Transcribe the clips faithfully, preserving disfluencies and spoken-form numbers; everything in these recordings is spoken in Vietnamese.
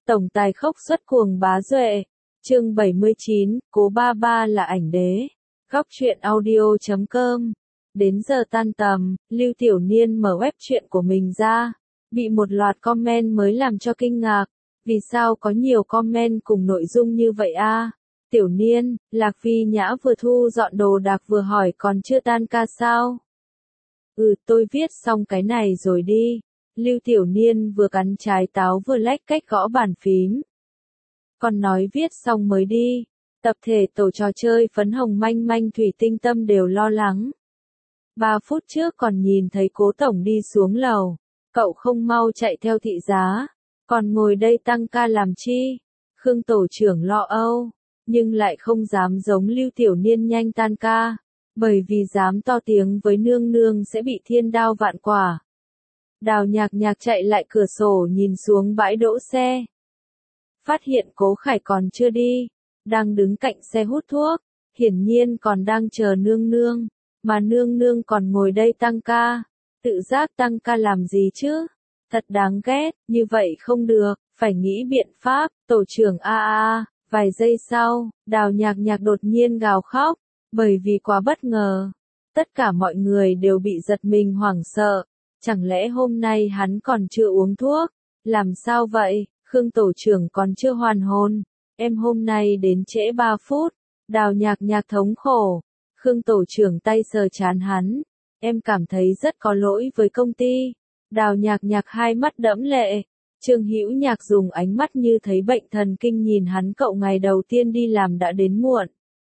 Tổng tài khốc xuất cuồng bá duệ. Chương bảy mươi chín, Cố Ba Ba là ảnh đế. Góc truyện audio chấm com. Đến giờ tan tầm, Lưu Tiểu Niên mở web truyện của mình ra. Bị một loạt comment mới làm cho kinh ngạc. Vì sao có nhiều comment cùng nội dung như vậy a? Tiểu Niên, Lạc Phi Nhã vừa thu dọn đồ đạc vừa hỏi còn chưa tan ca sao? Ừ, tôi viết xong cái này rồi đi. Lưu Tiểu Niên vừa cắn trái táo vừa lách cách gõ bàn phím. Còn nói viết xong mới đi. Tập thể tổ trò chơi phấn hồng manh manh thủy tinh tâm đều lo lắng. Ba phút trước còn nhìn thấy Cố tổng đi xuống lầu. Cậu không mau chạy theo thị giá. Còn ngồi đây tăng ca làm chi? Khương tổ trưởng lo âu. Nhưng lại không dám giống Lưu Tiểu Niên nhanh tan ca. Bởi vì dám to tiếng với nương nương sẽ bị thiên đao vạn quả. Đào Nhạc Nhạc chạy lại cửa sổ nhìn xuống bãi đỗ xe. Phát hiện Cố Khải còn chưa đi. Đang đứng cạnh xe hút thuốc. Hiển nhiên còn đang chờ nương nương. Mà nương nương còn ngồi đây tăng ca. Tự giác tăng ca làm gì chứ? Thật đáng ghét, như vậy không được, phải nghĩ biện pháp. Tổ trưởng a a. Vài giây sau, Đào Nhạc Nhạc đột nhiên gào khóc. Bởi vì quá bất ngờ. Tất cả mọi người đều bị giật mình hoảng sợ. Chẳng lẽ hôm nay hắn còn chưa uống thuốc? Làm sao vậy? Khương tổ trưởng còn chưa hoàn hồn. Em hôm nay đến trễ ba phút. Đào Nhạc Nhạc thống khổ. Khương tổ trưởng tay sờ trán hắn. Em cảm thấy rất có lỗi với công ty. Đào Nhạc Nhạc hai mắt đẫm lệ. Trương Hữu Nhạc dùng ánh mắt như thấy bệnh thần kinh nhìn hắn, cậu ngày đầu tiên đi làm đã đến muộn.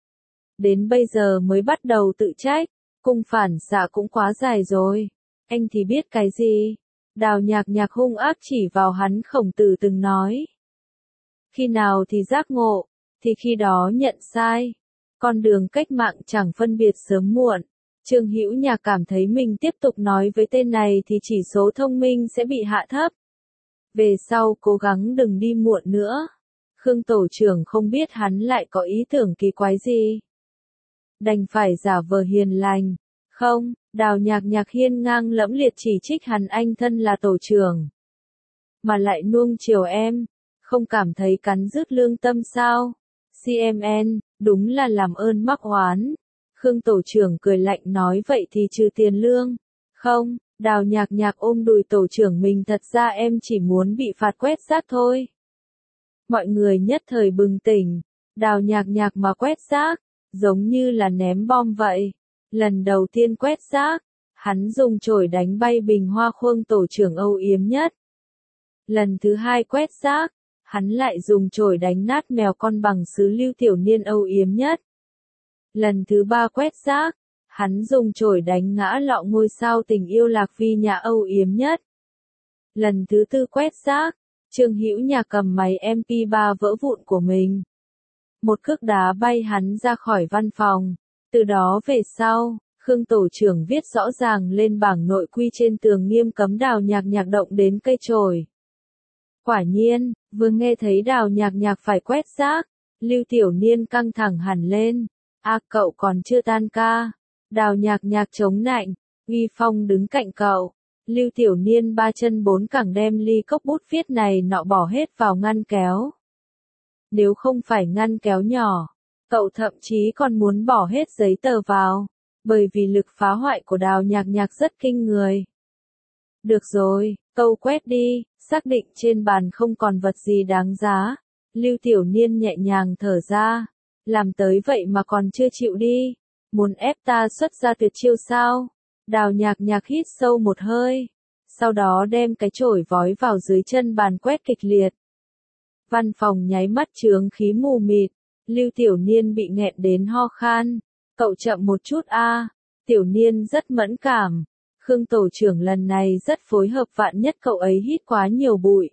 Đến bây giờ mới bắt đầu tự trách. Cung phản xạ cũng quá dài rồi. Anh thì biết cái gì? Đào Nhạc Nhạc hung ác chỉ vào hắn. Khổng Tử từng nói. Khi nào thì giác ngộ, thì khi đó nhận sai. Con đường cách mạng chẳng phân biệt sớm muộn. Trương Hữu Nhạc cảm thấy mình tiếp tục nói với tên này thì chỉ số thông minh sẽ bị hạ thấp. Về sau cố gắng đừng đi muộn nữa. Khương tổ trưởng không biết hắn lại có ý tưởng kỳ quái gì. Đành phải giả vờ hiền lành. Không, Đào Nhạc Nhạc hiên ngang lẫm liệt chỉ trích hắn, anh thân là tổ trưởng. Mà lại nuông chiều em. Không cảm thấy cắn rứt lương tâm sao? xê em en, đúng là làm ơn mắc oán. Khương tổ trưởng cười lạnh nói vậy thì trừ tiền lương. Không, Đào Nhạc Nhạc ôm đùi tổ trưởng mình, thật ra em chỉ muốn bị phạt quét rác thôi. Mọi người nhất thời bừng tỉnh. Đào Nhạc Nhạc mà quét rác, giống như là ném bom vậy. Lần đầu tiên quét rác, hắn dùng chổi đánh bay bình hoa khuông tổ trưởng âu yếm nhất. Lần thứ hai quét rác, hắn lại dùng chổi đánh nát mèo con bằng sứ Lưu Tiểu Niên âu yếm nhất. Lần thứ ba quét rác, hắn dùng chổi đánh ngã lọ ngôi sao tình yêu Lạc Phi Nhã âu yếm nhất. Lần thứ tư quét rác, Trương Hữu Nhạc cầm máy em pê ba vỡ vụn của mình. Một cước đá bay hắn ra khỏi văn phòng. Từ đó về sau, Khương tổ trưởng viết rõ ràng lên bảng nội quy trên tường nghiêm cấm Đào Nhạc Nhạc động đến cây chổi. Quả nhiên, vừa nghe thấy Đào Nhạc Nhạc phải quét rác, Lưu Tiểu Niên căng thẳng hẳn lên. A cậu còn chưa tan ca. Đào Nhạc Nhạc chống nạnh, uy phong đứng cạnh cậu. Lưu Tiểu Niên ba chân bốn cẳng đem ly cốc bút viết này nọ bỏ hết vào ngăn kéo. Nếu không phải ngăn kéo nhỏ, cậu thậm chí còn muốn bỏ hết giấy tờ vào. Bởi vì lực phá hoại của Đào Nhạc Nhạc rất kinh người. Được rồi, cậu quét đi. Xác định trên bàn không còn vật gì đáng giá. Lưu Tiểu Niên nhẹ nhàng thở ra. Làm tới vậy mà còn chưa chịu đi. Muốn ép ta xuất ra tuyệt chiêu sao? Đào Nhạc Nhạc hít sâu một hơi. Sau đó đem cái chổi vói vào dưới chân bàn quét kịch liệt. Văn phòng nháy mắt chướng khí mù mịt. Lưu Tiểu Niên bị nghẹn đến ho khan. Cậu chậm một chút a. Tiểu Niên rất mẫn cảm. Khương tổ trưởng lần này rất phối hợp, vạn nhất cậu ấy hít quá nhiều bụi.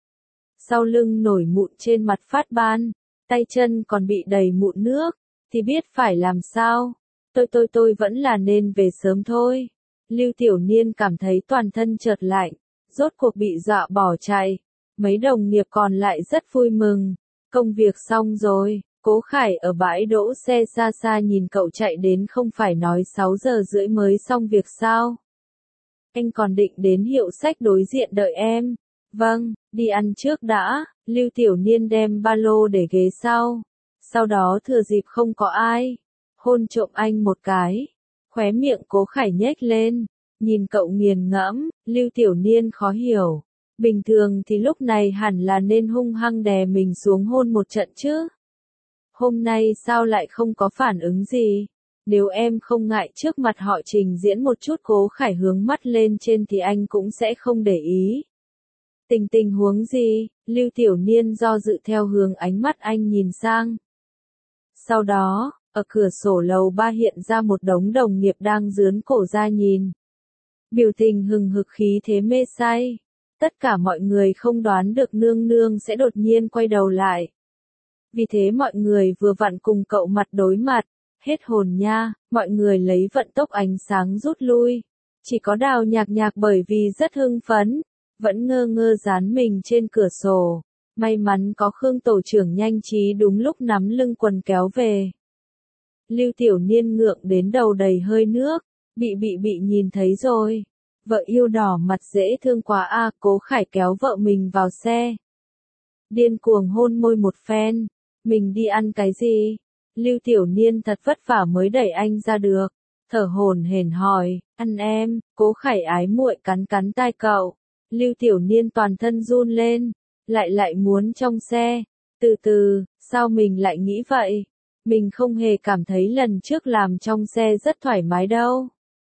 Sau lưng nổi mụn, trên mặt phát ban, tay chân còn bị đầy mụn nước, thì biết phải làm sao. Tôi tôi tôi vẫn là nên về sớm thôi. Lưu Tiểu Niên cảm thấy toàn thân chợt lạnh, rốt cuộc bị dọa bỏ chạy. Mấy đồng nghiệp còn lại rất vui mừng. Công việc xong rồi. Cố Khải ở bãi đỗ xe xa xa nhìn cậu chạy đến, không phải nói sáu giờ rưỡi mới xong việc sao? Anh còn định đến hiệu sách đối diện đợi em. Vâng, đi ăn trước đã, Lưu Tiểu Niên đem ba lô để ghế sau. Sau đó thừa dịp không có ai, hôn trộm anh một cái. Khóe miệng Cố Khải nhếch lên, nhìn cậu nghiền ngẫm, Lưu Tiểu Niên khó hiểu. Bình thường thì lúc này hẳn là nên hung hăng đè mình xuống hôn một trận chứ. Hôm nay sao lại không có phản ứng gì? Nếu em không ngại trước mặt họ trình diễn một chút, Cố Khải hướng mắt lên trên thì anh cũng sẽ không để ý. Tình tình huống gì? Lưu Tiểu Niên do dự theo hướng ánh mắt anh nhìn sang. Sau đó, ở cửa sổ lầu ba hiện ra một đống đồng nghiệp đang dướn cổ ra nhìn. Biểu tình hừng hực khí thế mê say. Tất cả mọi người không đoán được nương nương sẽ đột nhiên quay đầu lại. Vì thế mọi người vừa vặn cùng cậu mặt đối mặt. Hết hồn nha, mọi người lấy vận tốc ánh sáng rút lui. Chỉ có Đào Nhạc Nhạc bởi vì rất hưng phấn, vẫn ngơ ngơ dán mình trên cửa sổ. May mắn có Khương tổ trưởng nhanh trí đúng lúc nắm lưng quần kéo về. Lưu Tiểu Niên ngượng đến đầu đầy hơi nước, bị bị bị nhìn thấy rồi. Vợ yêu đỏ mặt dễ thương quá a. Cố Khải kéo vợ mình vào xe. Điên cuồng hôn môi một phen. Mình đi ăn cái gì? Lưu Tiểu Niên thật vất vả mới đẩy anh ra được. Thở hổn hển hỏi, ăn em. Cố Khải ái muội cắn cắn tai cậu. Lưu Tiểu Niên toàn thân run lên. Lại lại muốn trong xe. Từ từ, sao mình lại nghĩ vậy? Mình không hề cảm thấy lần trước làm trong xe rất thoải mái đâu.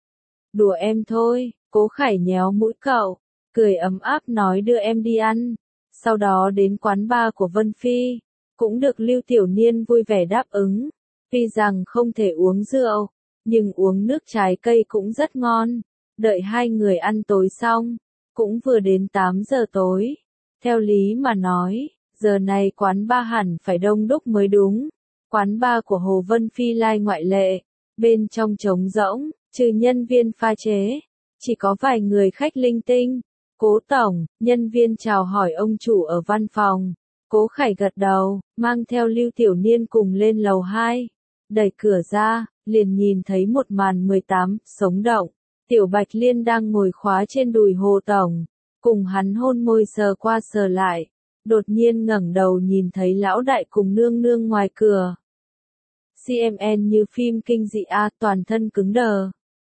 Đùa em thôi. Cố Khải nhéo mũi cậu, cười ấm áp nói đưa em đi ăn. Sau đó đến quán bar của Vân Phi. Cũng được Lưu Tiểu Niên vui vẻ đáp ứng. Tuy rằng không thể uống rượu, nhưng uống nước trái cây cũng rất ngon. Đợi hai người ăn tối xong, cũng vừa đến tám giờ tối. Theo lý mà nói, giờ này quán bar hẳn phải đông đúc mới đúng. Quán bar của Hồ Vân Phi lai ngoại lệ, bên trong trống rỗng, trừ nhân viên pha chế, chỉ có vài người khách linh tinh. Cố tổng, nhân viên chào hỏi ông chủ ở văn phòng. Cố Khải gật đầu, mang theo Lưu Tiểu Niên cùng lên lầu hai. Đẩy cửa ra, liền nhìn thấy một màn mười tám, sống động. Tiểu Bạch Liên đang ngồi khóa trên đùi Hồ tổng, cùng hắn hôn môi sờ qua sờ lại. Đột nhiên ngẩng đầu nhìn thấy lão đại cùng nương nương ngoài cửa. xê em en như phim kinh dị a, toàn thân cứng đờ.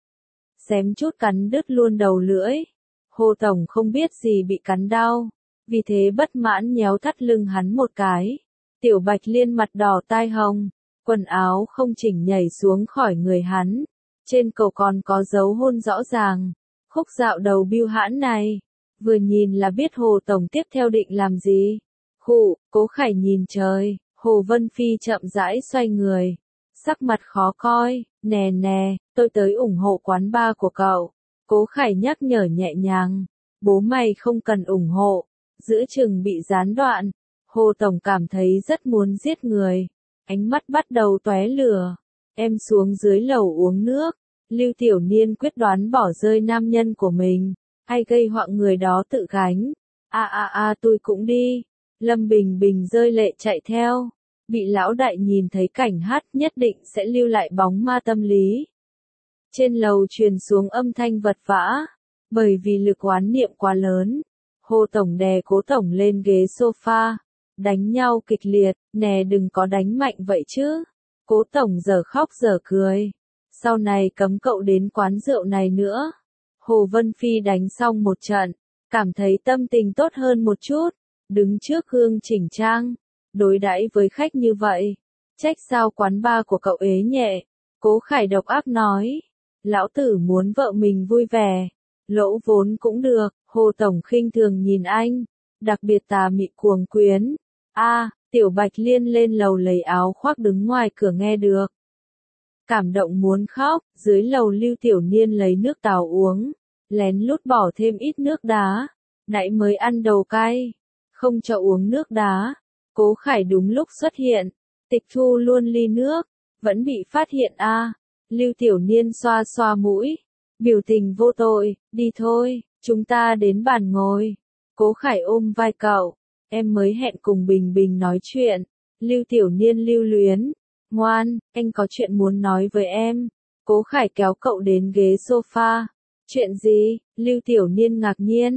Xém chút cắn đứt luôn đầu lưỡi. Hồ tổng không biết gì bị cắn đau, vì thế bất mãn nhéo thắt lưng hắn một cái. Tiểu Bạch Liên mặt đỏ tai hồng, quần áo không chỉnh nhảy xuống khỏi người hắn. Trên cầu còn có dấu hôn rõ ràng. Khúc dạo đầu bưu hãn này, vừa nhìn là biết Hồ tổng tiếp theo định làm gì. Khụ, Cố Khải nhìn trời, Hồ Vân Phi chậm rãi xoay người. Sắc mặt khó coi, nè nè, tôi tới ủng hộ quán bar của cậu. Cố Khải nhắc nhở nhẹ nhàng, bố mày không cần ủng hộ, giữa chừng bị gián đoạn. Hồ tổng cảm thấy rất muốn giết người, ánh mắt bắt đầu tóe lửa. Em xuống dưới lầu uống nước. Lưu Tiểu Niên quyết đoán bỏ rơi nam nhân của mình, ai gây họa người đó tự gánh. A a a tôi cũng đi. Lâm Bình Bình rơi lệ chạy theo. Bị lão đại nhìn thấy cảnh hát nhất định sẽ lưu lại bóng ma tâm lý. Trên lầu truyền xuống âm thanh vật vã, bởi vì lực oán niệm quá lớn. Hồ tổng đè Cố tổng lên ghế sofa, đánh nhau kịch liệt, nè đừng có đánh mạnh vậy chứ. Cố tổng giờ khóc giờ cười, sau này cấm cậu đến quán rượu này nữa. Hồ Vân Phi đánh xong một trận, cảm thấy tâm tình tốt hơn một chút, đứng trước gương chỉnh trang, đối đãi với khách như vậy. Trách sao quán bar của cậu ế nhẹ. Cố Khải độc ác nói, lão tử muốn vợ mình vui vẻ, lỗ vốn cũng được. Hồ tổng khinh thường nhìn anh, đặc biệt tà mị cuồng quyến. A, Tiểu Bạch Liên lên lầu lấy áo khoác đứng ngoài cửa nghe được. Cảm động muốn khóc, dưới lầu Lưu Tiểu Niên lấy nước táo uống, lén lút bỏ thêm ít nước đá. Nãy mới ăn đầu cay, không cho uống nước đá. Cố Khải đúng lúc xuất hiện, tịch thu luôn ly nước, vẫn bị phát hiện a. Lưu Tiểu Niên xoa xoa mũi, biểu tình vô tội, đi thôi, chúng ta đến bàn ngồi. Cố Khải ôm vai cậu, em mới hẹn cùng Bình Bình nói chuyện. Lưu Tiểu Niên lưu luyến, ngoan, anh có chuyện muốn nói với em. Cố Khải kéo cậu đến ghế sofa. Chuyện gì? Lưu Tiểu Niên ngạc nhiên.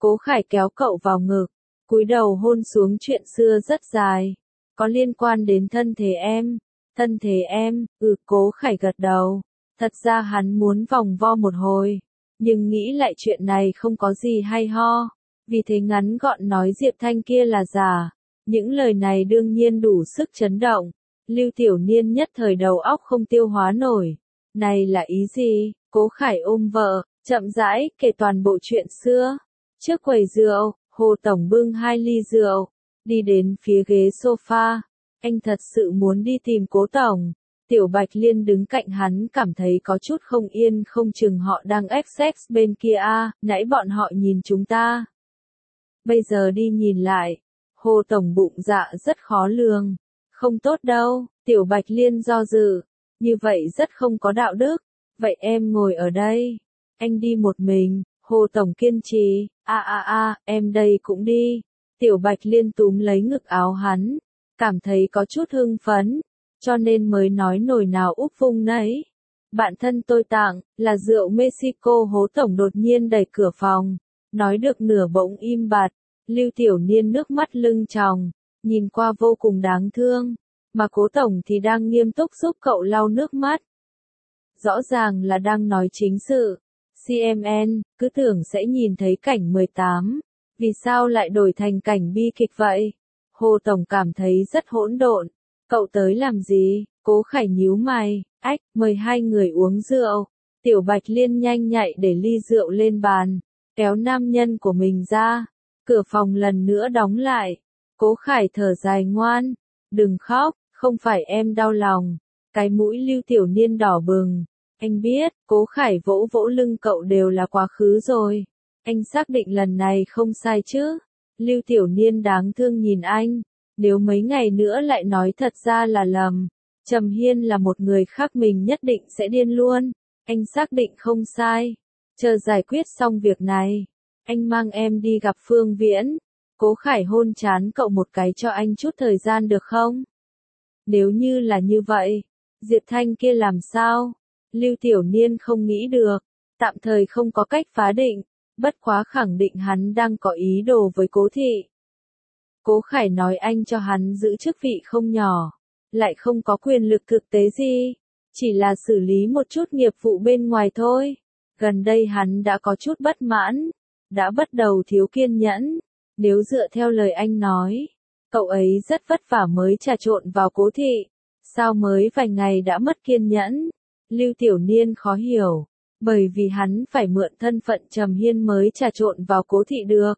Cố Khải kéo cậu vào ngực, cúi đầu hôn xuống chuyện xưa rất dài. Có liên quan đến thân thể em. Thân thể em, ừ, Cố Khải gật đầu. Thật ra hắn muốn vòng vo một hồi, nhưng nghĩ lại chuyện này không có gì hay ho. Vì thế ngắn gọn nói Diệp Thanh kia là giả. Những lời này đương nhiên đủ sức chấn động. Lưu Tiểu Niên nhất thời đầu óc không tiêu hóa nổi. Này là ý gì? Cố Khải ôm vợ, chậm rãi kể toàn bộ chuyện xưa. Trước quầy rượu, Hồ Tổng bưng hai ly rượu, đi đến phía ghế sofa. Anh thật sự muốn đi tìm Cố Tổng. Tiểu Bạch Liên đứng cạnh hắn cảm thấy có chút không yên, không chừng họ đang ép sex bên kia à, nãy bọn họ nhìn chúng ta. Bây giờ đi nhìn lại, Hồ Tổng bụng dạ rất khó lường. Không tốt đâu, Tiểu Bạch Liên do dự. Như vậy rất không có đạo đức. Vậy em ngồi ở đây. Anh đi một mình. Hồ Tổng kiên trì. A a a, em đây cũng đi. Tiểu Bạch Liên túm lấy ngực áo hắn. Cảm thấy có chút hưng phấn. Cho nên mới nói nồi nào úp vung nấy. Bạn thân tôi tặng, là rượu Mexico. Hồ Tổng đột nhiên đẩy cửa phòng. Nói được nửa bỗng im bặt. Lưu Tiểu Niên nước mắt lưng tròng. Nhìn qua vô cùng đáng thương. Mà Cố Tổng thì đang nghiêm túc giúp cậu lau nước mắt. Rõ ràng là đang nói chính sự. xê em en, cứ tưởng sẽ nhìn thấy cảnh mười tám. Vì sao lại đổi thành cảnh bi kịch vậy? Hồ Tổng cảm thấy rất hỗn độn. Cậu tới làm gì? Cố Khải nhíu mày. Ách, mời hai người uống rượu. Tiểu Bạch Liên nhanh nhạy để ly rượu lên bàn. Kéo nam nhân của mình ra. Cửa phòng lần nữa đóng lại. Cố Khải thở dài ngoan. Đừng khóc, không phải em đau lòng. Cái mũi Lưu Tiểu Niên đỏ bừng. Anh biết, Cố Khải vỗ vỗ lưng cậu đều là quá khứ rồi. Anh xác định lần này không sai chứ. Lưu Tiểu Niên đáng thương nhìn anh. Nếu mấy ngày nữa lại nói thật ra là lầm. Trầm Hiên là một người khác mình nhất định sẽ điên luôn. Anh xác định không sai. Chờ giải quyết xong việc này. Anh mang em đi gặp Phương Viễn. Cố Khải hôn chán cậu một cái cho anh chút thời gian được không? Nếu như là như vậy, Diệp Thanh kia làm sao? Lưu Tiểu Niên không nghĩ được, tạm thời không có cách phá định, bất quá khẳng định hắn đang có ý đồ với Cố thị. Cố Khải nói anh cho hắn giữ chức vị không nhỏ, lại không có quyền lực thực tế gì, chỉ là xử lý một chút nghiệp vụ bên ngoài thôi. Gần đây hắn đã có chút bất mãn, đã bắt đầu thiếu kiên nhẫn, nếu dựa theo lời anh nói. Cậu ấy rất vất vả mới trà trộn vào Cố thị, sao mới vài ngày đã mất kiên nhẫn? Lưu Tiểu Niên khó hiểu, bởi vì hắn phải mượn thân phận Trầm Hiên mới trà trộn vào Cố thị được.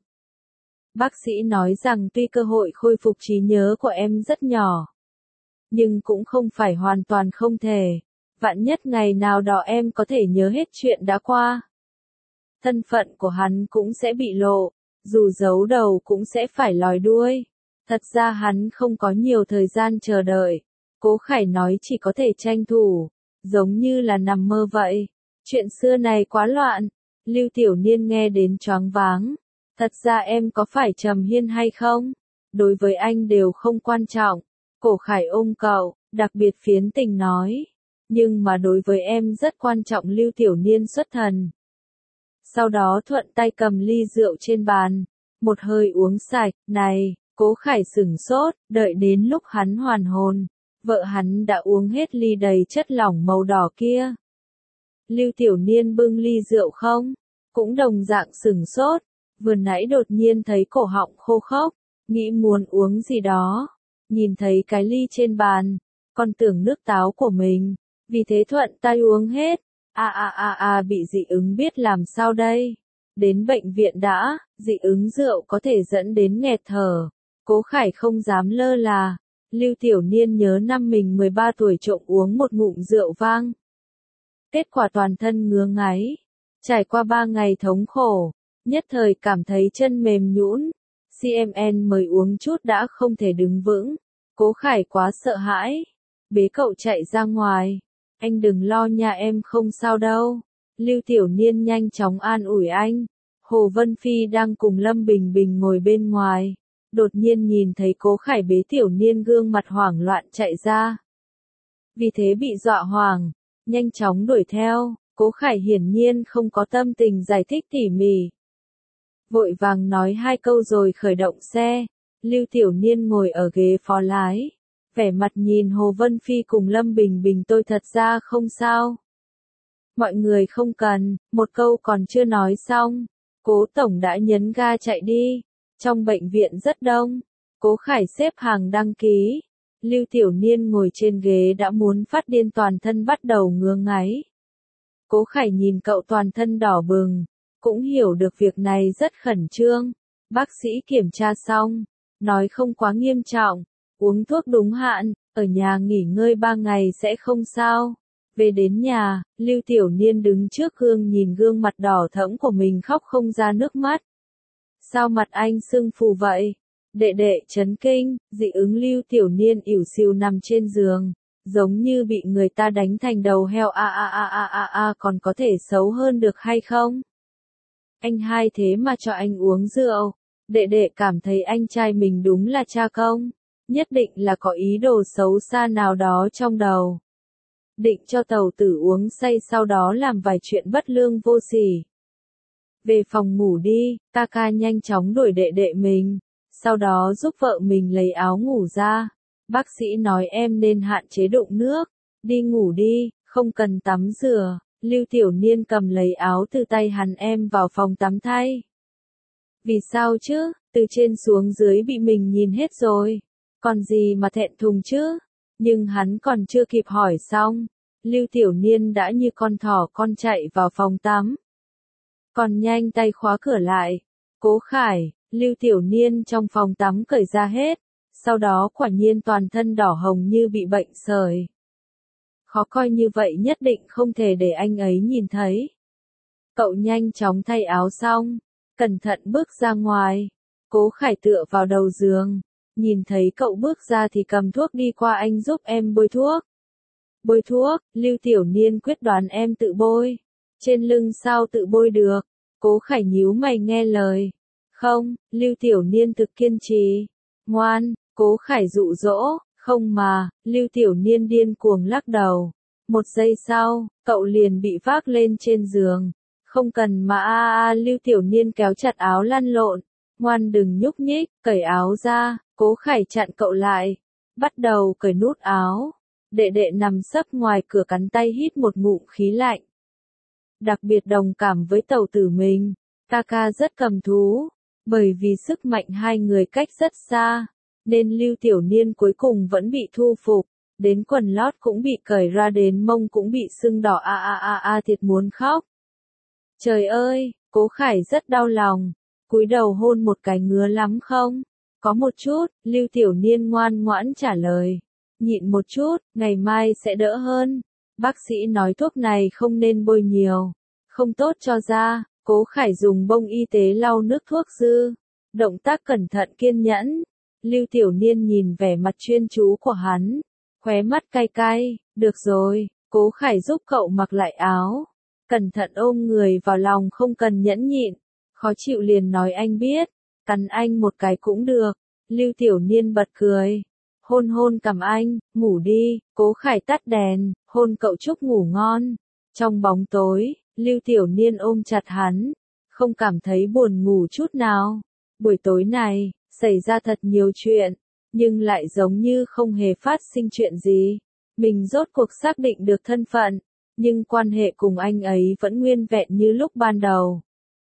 Bác sĩ nói rằng tuy cơ hội khôi phục trí nhớ của em rất nhỏ, nhưng cũng không phải hoàn toàn không thể. Vạn nhất ngày nào đó em có thể nhớ hết chuyện đã qua. Thân phận của hắn cũng sẽ bị lộ, dù giấu đầu cũng sẽ phải lòi đuôi. Thật ra hắn không có nhiều thời gian chờ đợi. Cố Khải nói chỉ có thể tranh thủ, giống như là nằm mơ vậy. Chuyện xưa này quá loạn. Lưu Tiểu Niên nghe đến choáng váng. Thật ra em có phải Trầm Hiên hay không? Đối với anh đều không quan trọng. Cố Khải ôm cậu, đặc biệt phiến tình nói. Nhưng mà đối với em rất quan trọng. Lưu Tiểu Niên xuất thần. Sau đó thuận tay cầm ly rượu trên bàn. Một hơi uống sạch. Này, Cố Khải sửng sốt, đợi đến lúc hắn hoàn hồn. Vợ hắn đã uống hết ly đầy chất lỏng màu đỏ kia. Lưu Tiểu Niên bưng ly rượu không? Cũng đồng dạng sửng sốt. Vừa nãy đột nhiên thấy cổ họng khô khốc, nghĩ muốn uống gì đó. Nhìn thấy cái ly trên bàn, còn tưởng nước táo của mình. Vì thế thuận tay uống hết. A a a a bị dị ứng biết làm sao đây? Đến bệnh viện đã, dị ứng rượu có thể dẫn đến nghẹt thở. Cố Khải không dám lơ là. Lưu Tiểu Niên nhớ năm mình mười ba tuổi trộm uống một ngụm rượu vang. Kết quả toàn thân ngứa ngáy. Trải qua ba ngày thống khổ, nhất thời cảm thấy chân mềm nhũn. xê em en mới uống chút đã không thể đứng vững. Cố Khải quá sợ hãi. Bế cậu chạy ra ngoài. Anh đừng lo nha, em không sao đâu. Lưu Tiểu Niên nhanh chóng an ủi anh. Hồ Vân Phi đang cùng Lâm Bình Bình ngồi bên ngoài. Đột nhiên nhìn thấy Cố Khải bế Tiểu Niên gương mặt hoảng loạn chạy ra. Vì thế bị dọa hoảng, nhanh chóng đuổi theo. Cố Khải hiển nhiên không có tâm tình giải thích tỉ mỉ. vội vàng nói hai câu rồi khởi động xe. Lưu Tiểu Niên ngồi ở ghế phó lái, vẻ mặt nhìn Hồ Vân Phi cùng Lâm Bình Bình tôi thật ra không sao. Mọi người không cần, một câu còn chưa nói xong. Cố Tổng đã nhấn ga chạy đi. Trong bệnh viện rất đông. Cố Khải xếp hàng đăng ký. Lưu Tiểu Niên ngồi trên ghế đã muốn phát điên, toàn thân bắt đầu ngứa ngáy. Cố Khải nhìn cậu toàn thân đỏ bừng, cũng hiểu được việc này rất khẩn trương. Bác sĩ kiểm tra xong, nói không quá nghiêm trọng, uống thuốc đúng hạn, ở nhà nghỉ ngơi ba ngày sẽ không sao. Về đến nhà, Lưu Tiểu Niên đứng trước gương nhìn gương mặt đỏ thẫm của mình khóc không ra nước mắt. Sao mặt anh sưng phù vậy? Đệ đệ chấn kinh, dị ứng. Lưu Tiểu Niên ỉu xìu nằm trên giường, giống như bị người ta đánh thành đầu heo. A a a a a a, còn có thể xấu hơn được hay không? Anh hai thế mà cho anh uống rượu. Đệ đệ cảm thấy anh trai mình đúng là cha công, nhất định là có ý đồ xấu xa nào đó trong đầu. Định cho Tẩu Tử uống say sau đó làm vài chuyện bất lương vô sỉ. Về phòng ngủ đi, ca ca nhanh chóng đuổi đệ đệ mình, sau đó giúp vợ mình lấy áo ngủ ra. Bác sĩ nói em nên hạn chế đụng nước, đi ngủ đi, không cần tắm rửa. Lưu Tiểu Niên cầm lấy áo từ tay hắn, em vào phòng tắm thay. Vì sao chứ, từ trên xuống dưới bị mình nhìn hết rồi, còn gì mà thẹn thùng chứ? Nhưng hắn còn chưa kịp hỏi xong, Lưu Tiểu Niên đã như con thỏ con chạy vào phòng tắm. Còn nhanh tay khóa cửa lại. Cố Khải, Lưu Tiểu Niên trong phòng tắm cởi ra hết, sau đó quả nhiên toàn thân đỏ hồng như bị bệnh sởi. Khó coi như vậy nhất định không thể để anh ấy nhìn thấy. Cậu nhanh chóng thay áo xong, cẩn thận bước ra ngoài. Cố Khải tựa vào đầu giường, nhìn thấy cậu bước ra thì cầm thuốc đi qua, anh giúp em bôi thuốc. Bôi thuốc, Lưu Tiểu Niên quyết đoán, em tự bôi. Trên lưng sao tự bôi được? Cố Khải nhíu mày nghe lời. Không, Lưu Tiểu Niên thực kiên trì. Ngoan, Cố Khải dụ dỗ, không mà, Lưu Tiểu Niên điên cuồng lắc đầu. Một giây sau, cậu liền bị vác lên trên giường. Không cần mà a a, Lưu Tiểu Niên kéo chặt áo lăn lộn. Ngoan đừng nhúc nhích, cởi áo ra. Cố Khải chặn cậu lại. Bắt đầu cởi nút áo. Đệ đệ nằm sấp ngoài cửa cắn tay hít một ngụm khí lạnh. Đặc biệt đồng cảm với Tẩu Tử mình, ca ca rất cầm thú, bởi vì sức mạnh hai người cách rất xa, nên Lưu Tiểu Niên cuối cùng vẫn bị thu phục, đến quần lót cũng bị cởi ra, đến mông cũng bị sưng đỏ. A a a a, thiệt muốn khóc. Trời ơi, Cố Khải rất đau lòng, cúi đầu hôn một cái. Ngứa lắm không? Có một chút, Lưu Tiểu Niên ngoan ngoãn trả lời. Nhịn một chút, ngày mai sẽ đỡ hơn. Bác sĩ nói thuốc này không nên bôi nhiều, không tốt cho da. Cố Khải dùng bông y tế lau nước thuốc dư, động tác cẩn thận kiên nhẫn. Lưu Tiểu Niên nhìn vẻ mặt chuyên chú của hắn, khóe mắt cay cay. Được rồi, Cố Khải giúp cậu mặc lại áo, cẩn thận ôm người vào lòng, không cần nhẫn nhịn. Khó chịu liền nói anh biết, cắn anh một cái cũng được. Lưu Tiểu Niên bật cười. Hôn hôn cằm anh, ngủ đi. Cố Khải tắt đèn, hôn cậu chúc ngủ ngon. Trong bóng tối, Lưu Tiểu Niên ôm chặt hắn, không cảm thấy buồn ngủ chút nào. Buổi tối này, xảy ra thật nhiều chuyện, nhưng lại giống như không hề phát sinh chuyện gì. Mình rốt cuộc xác định được thân phận, nhưng quan hệ cùng anh ấy vẫn nguyên vẹn như lúc ban đầu.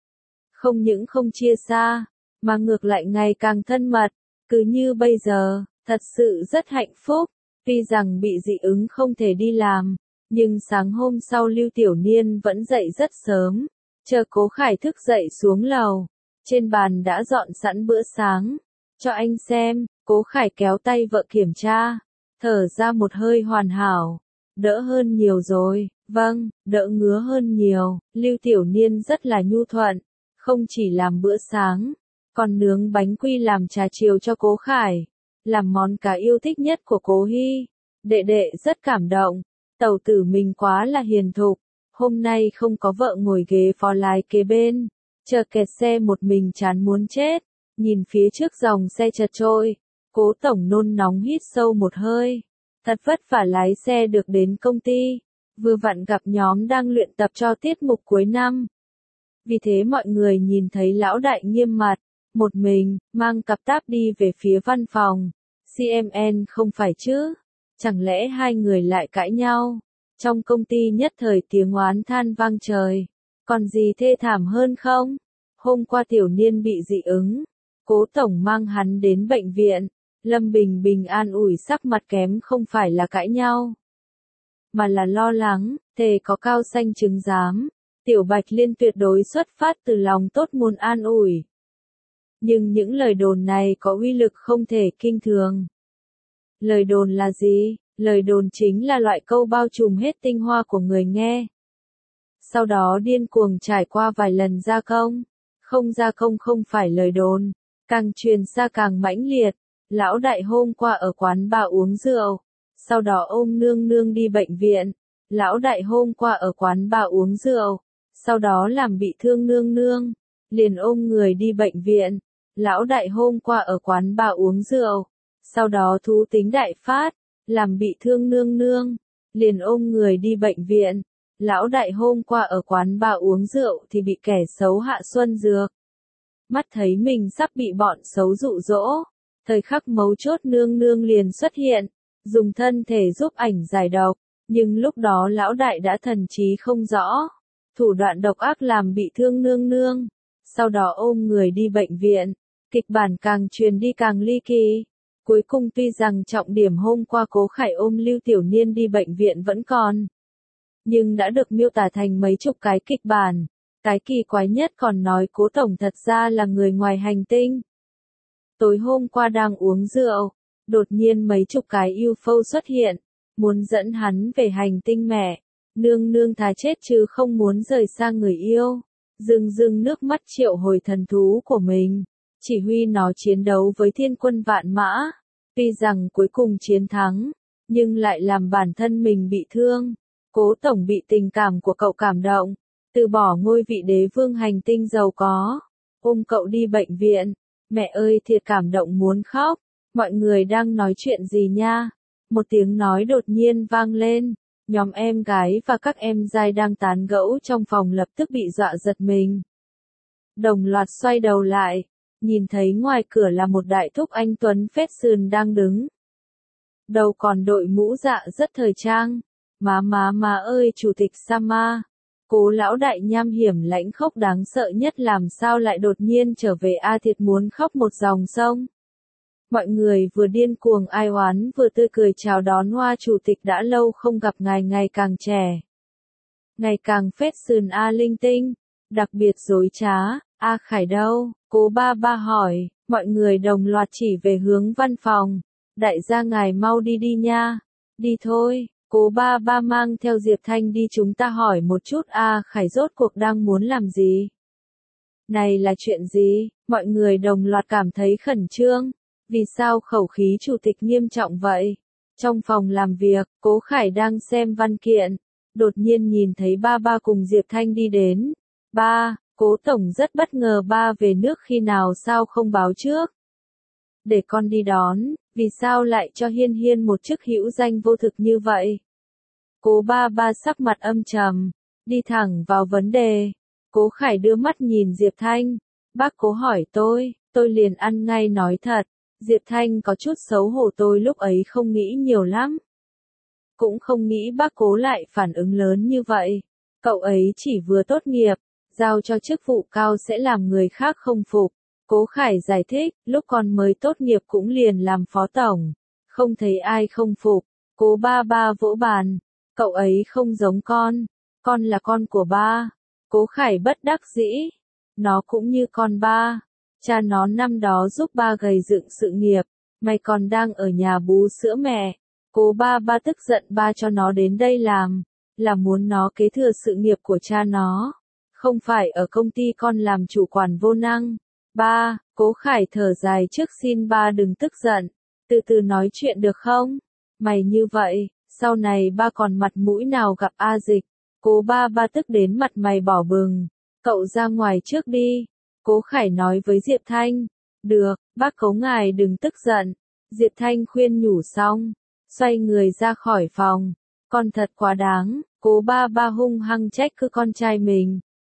Không những không chia xa, mà ngược lại ngày càng thân mật, cứ như bây giờ. Thật sự rất hạnh phúc. Tuy rằng bị dị ứng không thể đi làm, nhưng sáng hôm sau Lưu Tiểu Niên vẫn dậy rất sớm. Chờ Cố Khải thức dậy xuống lầu, trên bàn đã dọn sẵn bữa sáng. Cho anh xem. Cố Khải kéo tay vợ kiểm tra, thở ra một hơi. Hoàn hảo, đỡ hơn nhiều rồi. Vâng, đỡ ngứa hơn nhiều. Lưu Tiểu Niên rất là nhu thuận, không chỉ làm bữa sáng, còn nướng bánh quy làm trà chiều cho Cố Khải, làm món cá yêu thích nhất của Cố Hy. Đệ đệ rất cảm động, Tẩu Tử mình quá là hiền thục, hôm nay không có vợ ngồi ghế phó lái kế bên, chờ kẹt xe một mình chán muốn chết. Nhìn phía trước dòng xe chật trội, Cố Tổng nôn nóng hít sâu một hơi. Thật vất vả lái xe được đến công ty, vừa vặn gặp nhóm đang luyện tập cho tiết mục cuối năm. Vì thế mọi người nhìn thấy lão đại nghiêm mặt, một mình, mang cặp táp đi về phía văn phòng. xê em en không phải chứ? Chẳng lẽ hai người lại cãi nhau? Trong công ty nhất thời tiếng oán than vang trời. Còn gì thê thảm hơn không? Hôm qua Tiểu Niên bị dị ứng. Cố tổng mang hắn đến bệnh viện. Lâm Bình Bình an ủi sắc mặt kém không phải là cãi nhau, mà là lo lắng, thề có cao xanh chứng giám. Tiểu Bạch Liên tuyệt đối xuất phát từ lòng tốt muốn an ủi. Nhưng những lời đồn này có uy lực không thể kinh thường. Lời đồn là gì? Lời đồn chính là loại câu bao trùm hết tinh hoa của người nghe. Sau đó điên cuồng trải qua vài lần gia công. Không gia công không phải lời đồn. Càng truyền xa càng mãnh liệt. Lão đại hôm qua ở quán bar uống rượu. Sau đó ôm nương nương đi bệnh viện. Lão đại hôm qua ở quán bar uống rượu. Sau đó làm bị thương nương nương. Liền ôm người đi bệnh viện. Lão đại hôm qua ở quán bar uống rượu. Sau đó thú tính đại phát. Làm bị thương nương nương. Liền ôm người đi bệnh viện. Lão đại hôm qua ở quán bar uống rượu thì bị kẻ xấu hạ xuân dược. Mắt thấy mình sắp bị bọn xấu dụ dỗ. Thời khắc mấu chốt nương nương liền xuất hiện. Dùng thân thể giúp ảnh giải độc. Nhưng lúc đó lão đại đã thần trí không rõ. Thủ đoạn độc ác làm bị thương nương nương. Sau đó ôm người đi bệnh viện. Kịch bản càng truyền đi càng ly kỳ. Cuối cùng tuy rằng trọng điểm hôm qua Cố Khải ôm Lưu Tiểu Niên đi bệnh viện vẫn còn. Nhưng đã được miêu tả thành mấy chục cái kịch bản. Cái kỳ quái nhất còn nói Cố Tổng thật ra là người ngoài hành tinh. Tối hôm qua đang uống rượu. Đột nhiên mấy chục cái u ép ô xuất hiện. Muốn dẫn hắn về hành tinh mẹ. Nương nương thà chết chứ không muốn rời xa người yêu. Rưng rưng nước mắt triệu hồi thần thú của mình. Chỉ huy nó chiến đấu với thiên quân vạn mã. Tuy rằng cuối cùng chiến thắng. Nhưng lại làm bản thân mình bị thương. Cố Tổng bị tình cảm của cậu cảm động. Từ bỏ ngôi vị đế vương hành tinh giàu có. Ôm cậu đi bệnh viện. Mẹ ơi thiệt cảm động muốn khóc. Mọi người đang nói chuyện gì nha? Một tiếng nói đột nhiên vang lên. Nhóm em gái và các em giai đang tán gẫu trong phòng lập tức bị dọa giật mình. Đồng loạt xoay đầu lại. Nhìn thấy ngoài cửa là một đại thúc anh Tuấn phết sườn đang đứng. Đầu còn đội mũ dạ rất thời trang. Má má má ơi chủ tịch Sama. Cố lão đại nham hiểm lãnh khốc đáng sợ nhất làm sao lại đột nhiên trở về a thiệt muốn khóc một dòng sông. Mọi người vừa điên cuồng ai oán vừa tươi cười chào đón Hoa chủ tịch đã lâu không gặp ngài ngày càng trẻ. Ngày càng phết sườn a linh tinh. Đặc biệt dối trá. A Khải đâu? Cố ba ba hỏi. Mọi người đồng loạt chỉ về hướng văn phòng. Đại gia ngài mau đi đi nha. Đi thôi. Cố ba ba mang theo Diệp Thanh đi chúng ta hỏi một chút A Khải rốt cuộc đang muốn làm gì? Này là chuyện gì? Mọi người đồng loạt cảm thấy khẩn trương. Vì sao khẩu khí chủ tịch nghiêm trọng vậy? Trong phòng làm việc, Cố Khải đang xem văn kiện. Đột nhiên nhìn thấy ba ba cùng Diệp Thanh đi đến. Ba, Cố Tổng rất bất ngờ ba về nước khi nào sao không báo trước? Để con đi đón, vì sao lại cho Hiên Hiên một chức hữu danh vô thực như vậy? Cố ba ba sắc mặt âm trầm, đi thẳng vào vấn đề. Cố Khải đưa mắt nhìn Diệp Thanh. Bác Cố hỏi tôi, tôi liền ăn ngay nói thật. Diệp Thanh có chút xấu hổ tôi lúc ấy không nghĩ nhiều lắm. Cũng không nghĩ bác Cố lại phản ứng lớn như vậy. Cậu ấy chỉ vừa tốt nghiệp, giao cho chức vụ cao sẽ làm người khác không phục. Cố Khải giải thích, lúc còn mới tốt nghiệp cũng liền làm phó tổng. Không thấy ai không phục. Cố ba ba vỗ bàn. Cậu ấy không giống con. Con là con của ba. Cố Khải bất đắc dĩ. Nó cũng như con ba. Cha nó năm đó giúp ba gầy dựng sự nghiệp. Mày còn đang ở nhà bú sữa mẹ. Cố ba ba tức giận ba cho nó đến đây làm. Là muốn nó kế thừa sự nghiệp của cha nó. Không phải ở công ty con làm chủ quản vô năng. Ba, Cố Khải thở dài trước xin ba đừng tức giận. Từ từ nói chuyện được không? Mày như vậy, sau này ba còn mặt mũi nào gặp A Dịch. Cố ba ba tức đến mặt mày đỏ bừng. Cậu ra ngoài trước đi. Cố Khải nói với Diệp Thanh. Được, bác Cố ngài đừng tức giận. Diệp Thanh khuyên nhủ xong. Xoay người ra khỏi phòng. Con thật quá đáng. Cố ba ba hung hăng trách cứ con trai mình.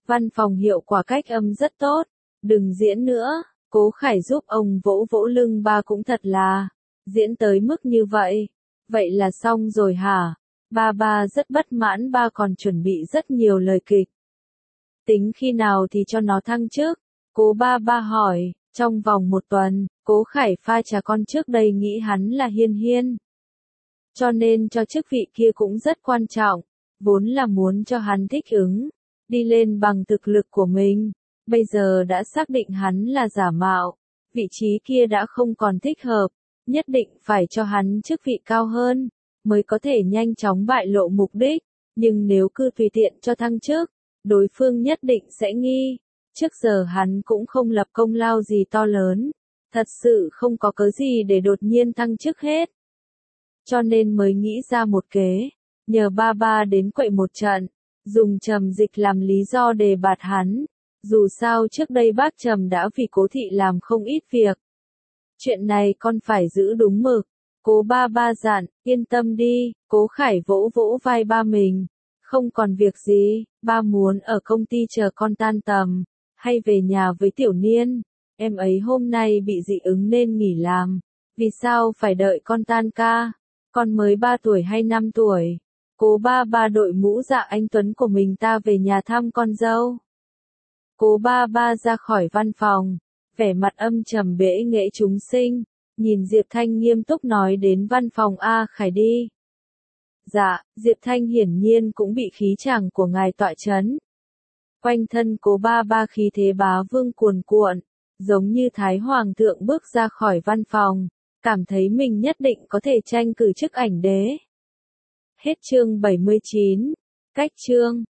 Văn phòng hiệu quả cách âm rất tốt, đừng diễn nữa. Cố Khải giúp ông vỗ vỗ lưng ba cũng thật là, diễn tới mức như vậy. Vậy là xong rồi hả? Ba ba rất bất mãn, ba còn chuẩn bị rất nhiều lời kịch. Tính khi nào thì cho nó thăng chức? Cố ba ba hỏi, trong vòng một tuần. Cố Khải pha trà con trước đây nghĩ hắn là Hiên Hiên. Cho nên cho chức vị kia cũng rất quan trọng, vốn là muốn cho hắn thích ứng, đi lên bằng thực lực của mình. Bây giờ đã xác định hắn là giả mạo, vị trí kia đã không còn thích hợp, nhất định phải cho hắn chức vị cao hơn, mới có thể nhanh chóng bại lộ mục đích. Nhưng nếu cứ tùy tiện cho thăng chức, đối phương nhất định sẽ nghi. Trước giờ hắn cũng không lập công lao gì to lớn, thật sự không có cớ gì để đột nhiên thăng chức hết. Cho nên mới nghĩ ra một kế, nhờ ba ba đến quậy một trận, dùng Trầm Dịch làm lý do đề bạt hắn. Dù sao trước đây bác Trầm đã vì Cố thị làm không ít việc. Chuyện này con phải giữ đúng mực. Cố ba ba dặn, yên tâm đi. Cố Khải vỗ vỗ vai ba mình. Không còn việc gì, ba muốn ở công ty chờ con tan tầm, hay về nhà với Tiểu Niên. Em ấy hôm nay bị dị ứng nên nghỉ làm. Vì sao phải đợi con tan ca? Con mới ba tuổi hay năm tuổi? Cố ba ba đội mũ dạ anh Tuấn của mình ta về nhà thăm con dâu. Cố ba ba ra khỏi văn phòng, vẻ mặt âm trầm bẽ nghệ chúng sinh, nhìn Diệp Thanh nghiêm túc nói đến văn phòng A Khải đi. Dạ, Diệp Thanh hiển nhiên cũng bị khí chàng của ngài tọa chấn. Quanh thân cố ba ba khí thế bá vương cuồn cuộn, giống như Thái Hoàng thượng bước ra khỏi văn phòng, cảm thấy mình nhất định có thể tranh cử chức ảnh đế. Hết chương bảy mươi chín, cách chương.